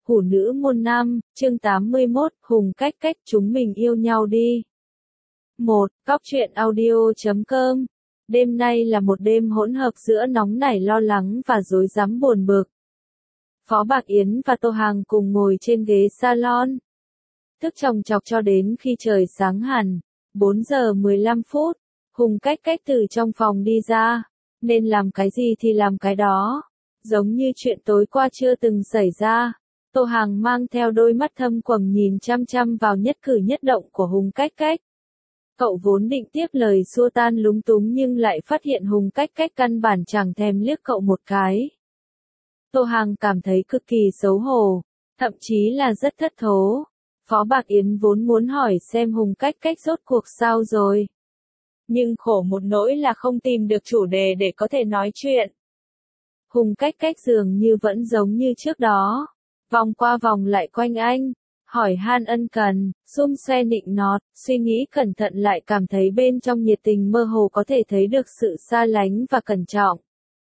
Hủ nữ môn 5, chương 81, Hùng cách cách chúng mình yêu nhau đi. 1. Cóc truyện audio.com. Đêm nay là một đêm hỗn hợp giữa nóng nảy lo lắng và rối rắm buồn bực. Phó Bạc Yến và Tô Hàng cùng ngồi trên ghế salon. Thức chòng chọc cho đến khi trời sáng hẳn, 4 giờ 15 phút, Hùng cách cách từ trong phòng đi ra, nên làm cái gì thì làm cái đó. Giống như chuyện tối qua chưa từng xảy ra, Tô Hàng mang theo đôi mắt thâm quầng nhìn chăm chăm vào nhất cử nhất động của Hùng cách cách. Cậu vốn định tiếp lời xua tan lúng túng nhưng lại phát hiện Hùng cách cách căn bản chẳng thèm liếc cậu một cái. Tô Hàng cảm thấy cực kỳ xấu hổ, thậm chí là rất thất thố. Phó Bạc Yến vốn muốn hỏi xem Hùng cách cách rốt cuộc sao rồi. Nhưng khổ một nỗi là không tìm được chủ đề để có thể nói chuyện. Hùng cách cách dường như vẫn giống như trước đó, vòng qua vòng lại quanh anh, hỏi han ân cần, xum xoe nịnh nọt, suy nghĩ cẩn thận lại cảm thấy bên trong nhiệt tình mơ hồ có thể thấy được sự xa lánh và cẩn trọng.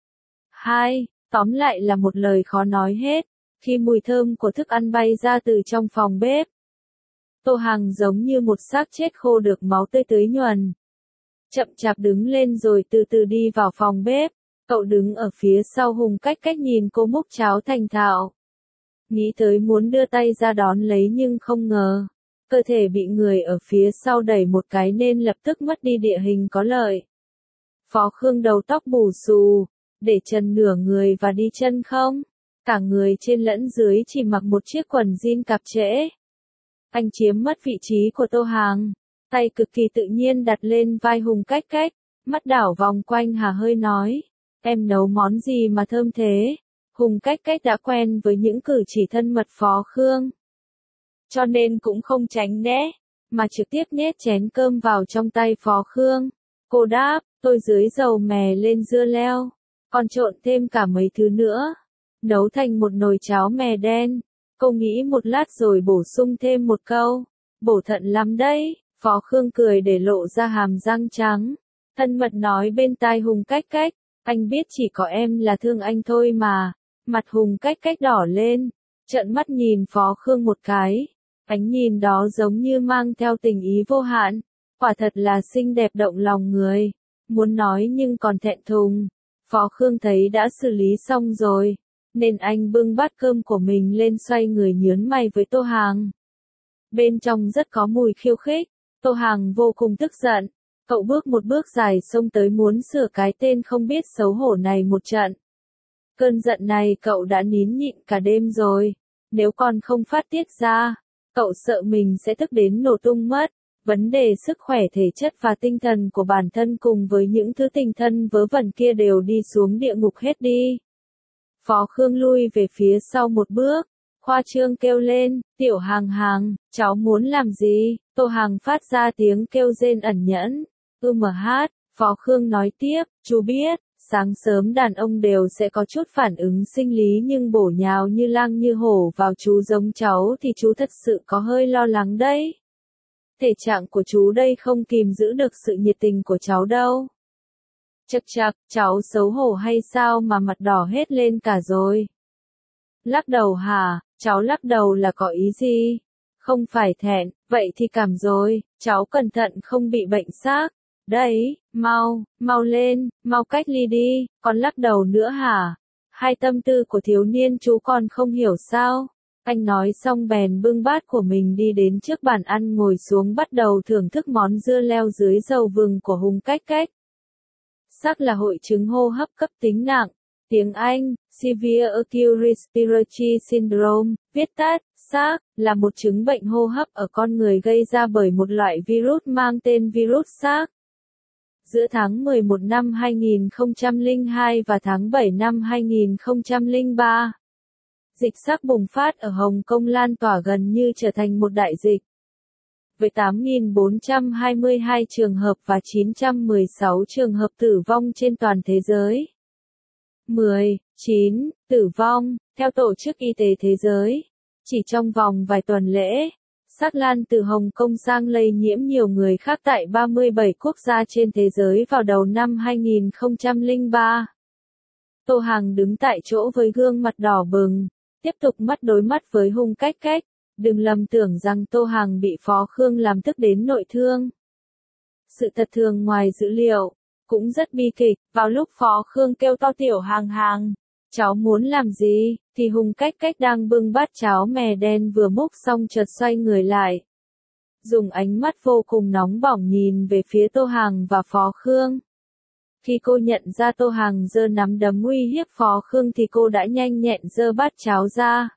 2. Tóm lại là một lời khó nói hết, khi mùi thơm của thức ăn bay ra từ trong phòng bếp. Tô Hàng giống như một xác chết khô được máu tươi tưới nhuần. Chậm chạp đứng lên rồi từ từ đi vào phòng bếp. Cậu đứng ở phía sau Hùng cách cách nhìn cô múc cháo thành thạo. Nghĩ tới muốn đưa tay ra đón lấy nhưng không ngờ. Cơ thể bị người ở phía sau đẩy một cái nên lập tức mất đi địa hình có lợi. Phó Khương đầu tóc bù xù, để trần nửa người và đi chân không. Cả người trên lẫn dưới chỉ mặc một chiếc quần jean cạp trễ. Anh chiếm mất vị trí của Tô Hàng. Tay cực kỳ tự nhiên đặt lên vai Hùng cách cách. Mắt đảo vòng quanh hà hơi nói. Em nấu món gì mà thơm thế? Hùng cách cách đã quen với những cử chỉ thân mật Phó Khương. Cho nên cũng không tránh né, mà trực tiếp nhét chén cơm vào trong tay Phó Khương. Cô đáp, tôi dưới dầu mè lên dưa leo, còn trộn thêm cả mấy thứ nữa. Nấu thành một nồi cháo mè đen. Cô nghĩ một lát rồi bổ sung thêm một câu. Bổ thận lắm đấy. Phó Khương cười để lộ ra hàm răng trắng. Thân mật nói bên tai Hùng cách cách. Anh biết chỉ có em là thương anh thôi mà. Mặt Hùng cách cách đỏ lên, trợn mắt nhìn Phó Khương một cái. Ánh nhìn đó giống như mang theo tình ý vô hạn. Quả thật là xinh đẹp động lòng người. Muốn nói nhưng còn thẹn thùng. Phó Khương thấy đã xử lý xong rồi, nên anh bưng bát cơm của mình lên xoay người nhớn mày với Tô Hàng. Bên trong rất có mùi khiêu khích. Tô Hàng vô cùng tức giận. Cậu bước một bước dài xông tới muốn sửa cái tên không biết xấu hổ này một trận. Cơn giận này cậu đã nín nhịn cả đêm rồi. Nếu còn không phát tiết ra, cậu sợ mình sẽ tức đến nổ tung mất. Vấn đề sức khỏe thể chất và tinh thần của bản thân cùng với những thứ tình thân vớ vẩn kia đều đi xuống địa ngục hết đi. Phó Khương lui về phía sau một bước. Khoa trương kêu lên, tiểu Hàng Hàng, cháu muốn làm gì? Tô Hàng phát ra tiếng kêu rên ẩn nhẫn. Hát, Phó Khương nói tiếp, chú biết, sáng sớm đàn ông đều sẽ có chút phản ứng sinh lý nhưng bổ nhào như lang như hổ vào chú giống cháu thì chú thật sự có hơi lo lắng đấy. Thể trạng của chú đây không kìm giữ được sự nhiệt tình của cháu đâu. Chậc chậc, cháu xấu hổ hay sao mà mặt đỏ hết lên cả rồi? Lắc đầu hả? Cháu lắc đầu là có ý gì? Không phải thẹn, vậy thì cảm rồi, cháu cẩn thận không bị bệnh xác. Đấy, mau lên, mau cách ly đi, còn lắc đầu nữa hả? Hai tâm tư của thiếu niên chú còn không hiểu sao? Anh nói xong bèn bưng bát của mình đi đến trước bàn ăn ngồi xuống bắt đầu thưởng thức món dưa leo dưới dầu vừng của Hùng cách cách. SARS là hội chứng hô hấp cấp tính nặng. Tiếng Anh, Severe Acute Respiratory Syndrome, viết tắt, SARS, là một chứng bệnh hô hấp ở con người gây ra bởi một loại virus mang tên virus SARS. Giữa tháng 11 năm 2002 và tháng 7 năm 2003, dịch SARS bùng phát ở Hồng Kông lan tỏa gần như trở thành một đại dịch. Với 8.422 trường hợp và 916 trường hợp tử vong trên toàn thế giới. 9. Tử vong, theo Tổ chức Y tế Thế giới. Chỉ trong vòng vài tuần lễ, SARS lan từ Hồng Kông sang lây nhiễm nhiều người khác tại 37 quốc gia trên thế giới vào đầu năm 2003. Tô Hàng đứng tại chỗ với gương mặt đỏ bừng, tiếp tục mắt đối mắt với Hùng Cách Cách, đừng lầm tưởng rằng Tô Hằng bị Phó Khương làm tức đến nội thương. Sự thật thường ngoài dữ liệu, cũng rất bi kịch, vào lúc Phó Khương kêu to Tiểu Hàng Hàng, cháu muốn làm gì, thì Hùng Cách Cách đang bưng bát cháo mè đen vừa múc xong chợt xoay người lại. Dùng ánh mắt vô cùng nóng bỏng nhìn về phía Tô Hằng và Phó Khương. Khi cô nhận ra Tô Hằng giơ nắm đấm uy hiếp Phó Khương thì cô đã nhanh nhẹn giơ bát cháo ra.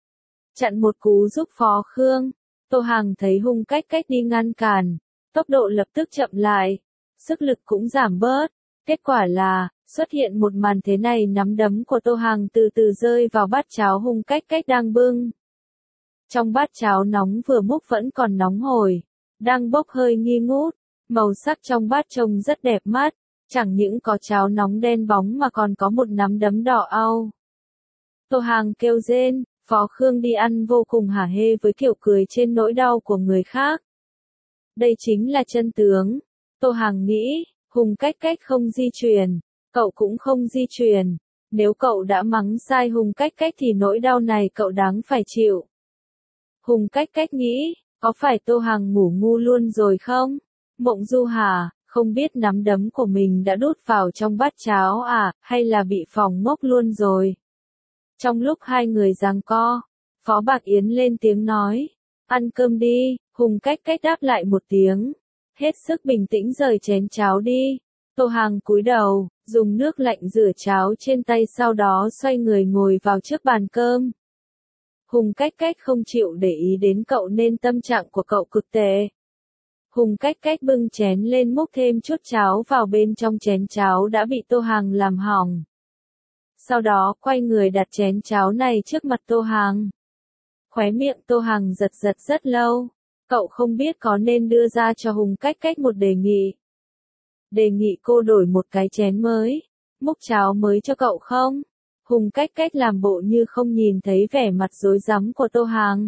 Chặn một cú giúp Phó Khương. Tô Hằng thấy Hùng Cách Cách đi ngăn cản, tốc độ lập tức chậm lại, sức lực cũng giảm bớt. Kết quả là, xuất hiện một màn thế này, nắm đấm của Tô Hằng từ từ rơi vào bát cháo Hùng Cách Cách đang bưng. Trong bát cháo nóng vừa múc vẫn còn nóng hổi, đang bốc hơi nghi ngút, màu sắc trong bát trông rất đẹp mắt, chẳng những có cháo nóng đen bóng mà còn có một nắm đấm đỏ au. Tô Hằng kêu rên, Phó Khương đi ăn vô cùng hả hê với kiểu cười trên nỗi đau của người khác. Đây chính là chân tướng. Tô Hằng nghĩ, Hùng Cách Cách không di chuyển, cậu cũng không di chuyển. Nếu cậu đã mắng sai Hùng Cách Cách thì nỗi đau này cậu đáng phải chịu. Hùng Cách Cách nghĩ, có phải Tô Hằng ngủ ngu luôn rồi không? Mộng du hả, không biết nắm đấm của mình đã đút vào trong bát cháo à, hay là bị phỏng ngốc luôn rồi? Trong lúc hai người giằng co, Phó Bạc Yến lên tiếng nói, ăn cơm đi. Hùng Cách Cách đáp lại một tiếng, hết sức bình tĩnh rời chén cháo đi. Tô Hằng cúi đầu, dùng nước lạnh rửa cháo trên tay, sau đó xoay người ngồi vào trước bàn cơm. Hùng Cách Cách không chịu để ý đến cậu nên tâm trạng của cậu cực tệ. Hùng Cách Cách bưng chén lên múc thêm chút cháo vào bên trong chén cháo đã bị Tô Hằng làm hỏng. Sau đó quay người đặt chén cháo này trước mặt Tô Hằng. Khóe miệng Tô Hằng giật giật rất lâu. Cậu không biết có nên đưa ra cho Hùng Cách Cách một đề nghị. Đề nghị cô đổi một cái chén mới, múc cháo mới cho cậu không? Hùng Cách Cách làm bộ như không nhìn thấy vẻ mặt rối rắm của Tô Hằng.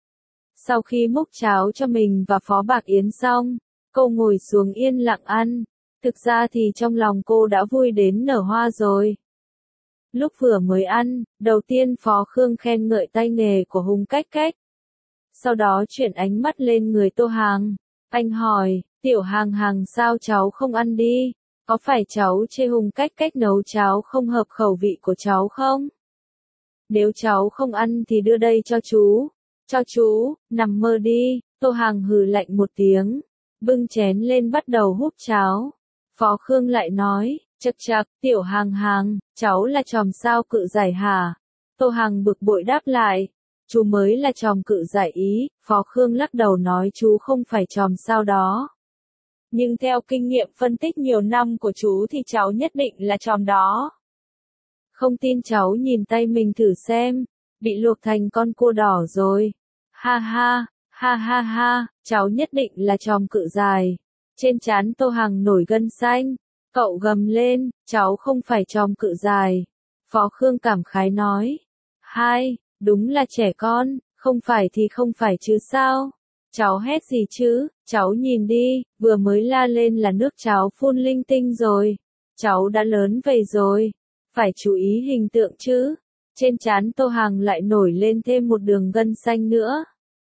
Sau khi múc cháo cho mình và Phó Bạc Yến xong, cô ngồi xuống yên lặng ăn. Thực ra thì trong lòng cô đã vui đến nở hoa rồi. Lúc vừa mới ăn, đầu tiên Phó Khương khen ngợi tay nghề của Hùng Cách Cách. Sau đó chuyển ánh mắt lên người Tô Hằng. Anh hỏi, Tiểu Hàng Hàng sao cháu không ăn đi? Có phải cháu chê Hùng Cách Cách nấu cháo không hợp khẩu vị của cháu không? Nếu cháu không ăn thì đưa đây cho chú. Cho chú, nằm mơ đi. Tô Hằng hừ lạnh một tiếng, bưng chén lên bắt đầu húp cháo. Phó Khương lại nói, chậc chậc, Tiểu Hàng Hàng, cháu là tròm sao cự giải hả? Tô Hằng bực bội đáp lại, chú mới là tròm cự giải ý. Phó Khương lắc đầu nói chú không phải tròm sao đó. Nhưng theo kinh nghiệm phân tích nhiều năm của chú thì cháu nhất định là tròm đó. Không tin cháu nhìn tay mình thử xem, bị luộc thành con cua đỏ rồi. Ha ha, ha ha ha, cháu nhất định là tròm cự dài. Trên trán Tô Hằng nổi gân xanh, cậu gầm lên, cháu không phải tròm cự dài. Phó Khương cảm khái nói, hai, đúng là trẻ con, không phải thì không phải chứ sao. Cháu hét gì chứ, cháu nhìn đi, vừa mới la lên là nước cháo phun linh tinh rồi. Cháu đã lớn vậy rồi, phải chú ý hình tượng chứ. Trên trán Tô Hằng lại nổi lên thêm một đường gân xanh nữa.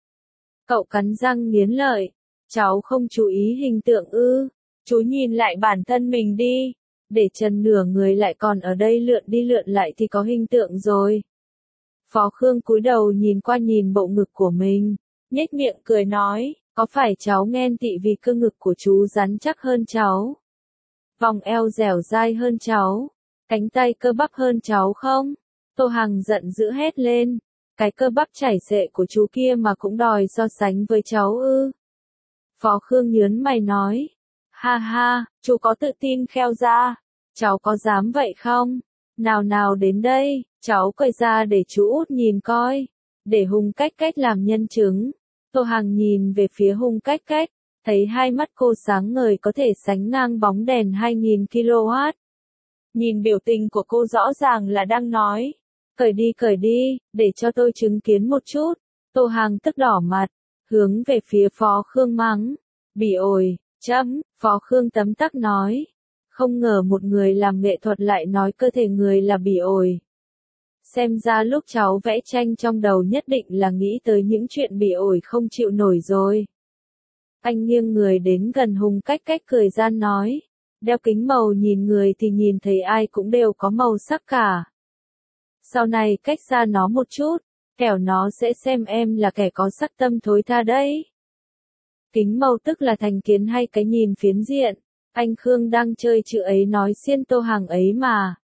Cậu cắn răng nghiến lợi, cháu không chú ý hình tượng ư? Chú nhìn lại bản thân mình đi, để chân nửa người lại còn ở đây lượn đi lượn lại thì có hình tượng rồi. Phó Khương cúi đầu nhìn qua nhìn bộ ngực của mình, nhếch miệng cười nói, có phải cháu ghen tị vì cơ ngực của chú rắn chắc hơn cháu? Vòng eo dẻo dai hơn cháu? Cánh tay cơ bắp hơn cháu không? Tô Hằng giận dữ hét lên, cái cơ bắp chảy xệ của chú kia mà cũng đòi so sánh với cháu ư? Phó Khương nhớn mày nói, ha ha, chú có tự tin kheo ra, cháu có dám vậy không? Nào nào đến đây, cháu cởi ra để chú út nhìn coi, để Hùng Cách Cách làm nhân chứng. Tô Hằng nhìn về phía Hùng Cách Cách, thấy hai mắt cô sáng ngời có thể sánh ngang bóng đèn 2000 kW. Nhìn biểu tình của cô rõ ràng là đang nói, cởi đi, để cho tôi chứng kiến một chút. Tô Hằng tức đỏ mặt, hướng về phía Phó Khương mắng, bỉ ổi, chấm. Phó Khương tấm tắc nói, không ngờ một người làm nghệ thuật lại nói cơ thể người là bỉ ổi. Xem ra lúc cháu vẽ tranh trong đầu nhất định là nghĩ tới những chuyện bị ổi không chịu nổi rồi. Anh nghiêng người đến gần Hùng Cách Cách cười gian nói. Đeo kính màu nhìn người thì nhìn thấy ai cũng đều có màu sắc cả. Sau này cách xa nó một chút, kẻo nó sẽ xem em là kẻ có sắc tâm thối tha đấy. Kính màu tức là thành kiến hay cái nhìn phiến diện. Anh Khương đang chơi chữ ấy nói xiên Tô Hằng ấy mà.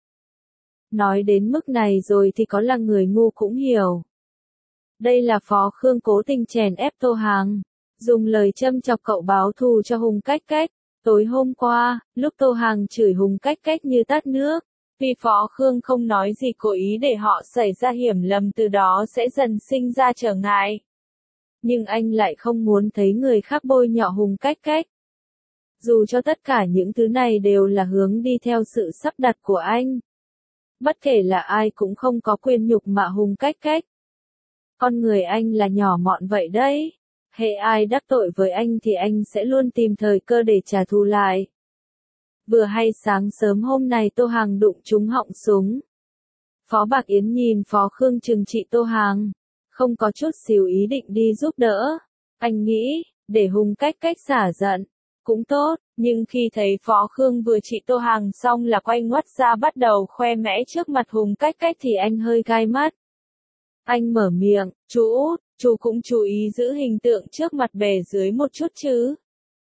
Nói đến mức này rồi thì có là người ngu cũng hiểu. Đây là Phó Khương cố tình chèn ép Tô Hằng, dùng lời châm chọc cậu báo thù cho Hùng Cách Cách. Tối hôm qua, lúc Tô Hằng chửi Hùng Cách Cách như tát nước, vì Phó Khương không nói gì cố ý để họ xảy ra hiểu lầm, từ đó sẽ dần sinh ra trở ngại. Nhưng anh lại không muốn thấy người khác bôi nhọ Hùng Cách Cách. Dù cho tất cả những thứ này đều là hướng đi theo sự sắp đặt của anh. Bất kể là ai cũng không có quyền nhục mạ Hùng Cách Cách. Con người anh là nhỏ mọn vậy đấy. Hễ ai đắc tội với anh thì anh sẽ luôn tìm thời cơ để trả thù lại. Vừa hay sáng sớm hôm nay Tô Hằng đụng trúng họng súng. Phó Bạc Yến nhìn Phó Khương trừng trị Tô Hằng, không có chút xíu ý định đi giúp đỡ. Anh nghĩ, để Hùng Cách Cách xả giận, cũng tốt, nhưng khi thấy Phó Khương vừa trị Tô Hằng xong là quay ngoắt ra bắt đầu khoe mẽ trước mặt Hùng Cách Cách thì anh hơi gai mắt. Anh mở miệng, chú cũng chú ý giữ hình tượng trước mặt bề dưới một chút chứ.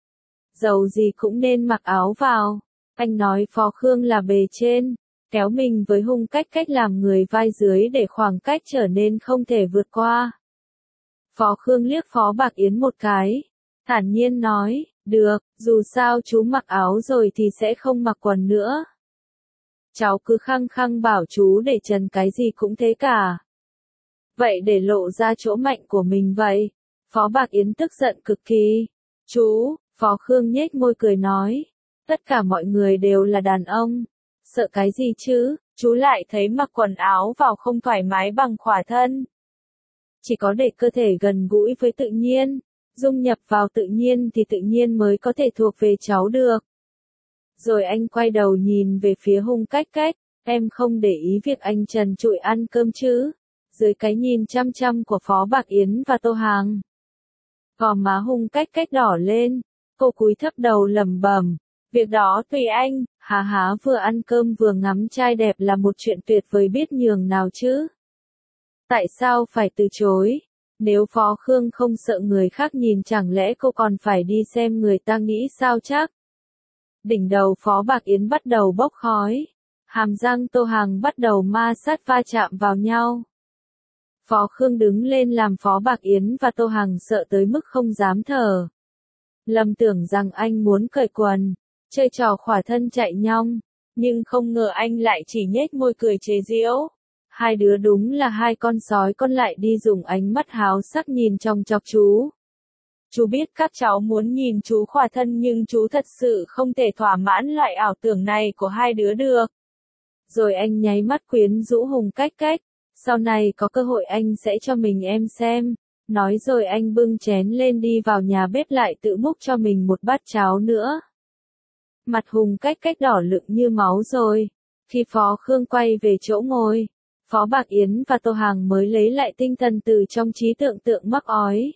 Dầu gì cũng nên mặc áo vào. Anh nói Phó Khương là bề trên, kéo mình với Hùng Cách Cách làm người vai dưới để khoảng cách trở nên không thể vượt qua. Phó Khương liếc Phó Bạc Yến một cái, thản nhiên nói, được, dù sao chú mặc áo rồi thì sẽ không mặc quần nữa. Cháu cứ khăng khăng bảo chú để trần cái gì cũng thế cả. Vậy để lộ ra chỗ mạnh của mình vậy. Phó Bạc Yến tức giận cực kỳ. Chú, Phó Khương nhếch môi cười nói. Tất cả mọi người đều là đàn ông. Sợ cái gì chứ, chú lại thấy mặc quần áo vào không thoải mái bằng khỏa thân. Chỉ có để cơ thể gần gũi với tự nhiên, dung nhập vào tự nhiên thì tự nhiên mới có thể thuộc về cháu được. Rồi anh quay đầu nhìn về phía Hùng Cách Cách, em không để ý việc anh trần trụi ăn cơm chứ? Dưới cái nhìn chăm chăm của Phó Bạc Yến và Tô Hằng, gò má Hùng Cách Cách đỏ lên, cô cúi thấp đầu lẩm bẩm, việc đó tùy anh, há vừa ăn cơm vừa ngắm trai đẹp là một chuyện tuyệt vời biết nhường nào chứ. Tại sao phải từ chối? Nếu Phó Khương không sợ người khác nhìn chẳng lẽ cô còn phải đi xem người ta nghĩ sao chắc? Đỉnh đầu Phó Bạc Yến bắt đầu bốc khói, hàm răng Tô Hằng bắt đầu ma sát va chạm vào nhau. Phó Khương đứng lên làm Phó Bạc Yến và Tô Hằng sợ tới mức không dám thở. Lầm tưởng rằng anh muốn cởi quần, chơi trò khỏa thân chạy nhong, nhưng không ngờ anh lại chỉ nhếch môi cười chế giễu. Hai đứa đúng là hai con sói con lại đi dùng ánh mắt háo sắc nhìn chòng chọc chú. Chú biết các cháu muốn nhìn chú khỏa thân nhưng chú thật sự không thể thỏa mãn loại ảo tưởng này của hai đứa được. Rồi anh nháy mắt quyến rũ Hùng Cách Cách. Sau này có cơ hội anh sẽ cho mình em xem. Nói rồi anh bưng chén lên đi vào nhà bếp lại tự múc cho mình một bát cháo nữa. Mặt Hùng Cách Cách đỏ lựng như máu rồi. Khi Phó Khương quay về chỗ ngồi, Phó Bạc Yến và Tô Hằng mới lấy lại tinh thần từ trong trí tưởng tượng mắc ói.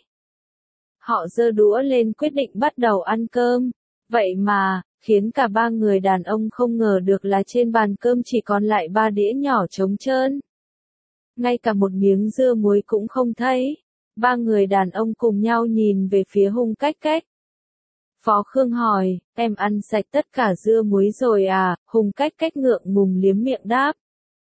Họ giơ đũa lên quyết định bắt đầu ăn cơm. Vậy mà, khiến cả ba người đàn ông không ngờ được là trên bàn cơm chỉ còn lại 3 đĩa nhỏ trống trơn. Ngay cả một miếng dưa muối cũng không thấy. Ba người đàn ông cùng nhau nhìn về phía Hùng Cách Cách. Phó Khương hỏi, em ăn sạch tất cả dưa muối rồi à? Hùng Cách Cách ngượng ngùng liếm miệng đáp.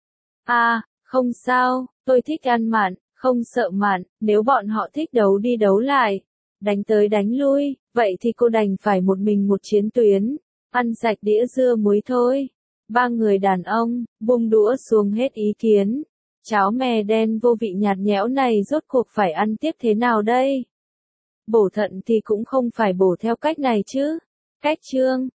À, không sao, tôi thích ăn mặn, không sợ mặn, nếu bọn họ thích đấu đi đấu lại, đánh tới đánh lui, vậy thì cô đành phải một mình một chiến tuyến, ăn sạch đĩa dưa muối thôi. Ba người đàn ông, buông đũa xuống hết ý kiến. Cháo mè đen vô vị nhạt nhẽo này rốt cuộc phải ăn tiếp thế nào đây? Bổ thận thì cũng không phải bổ theo cách này chứ. Cách chương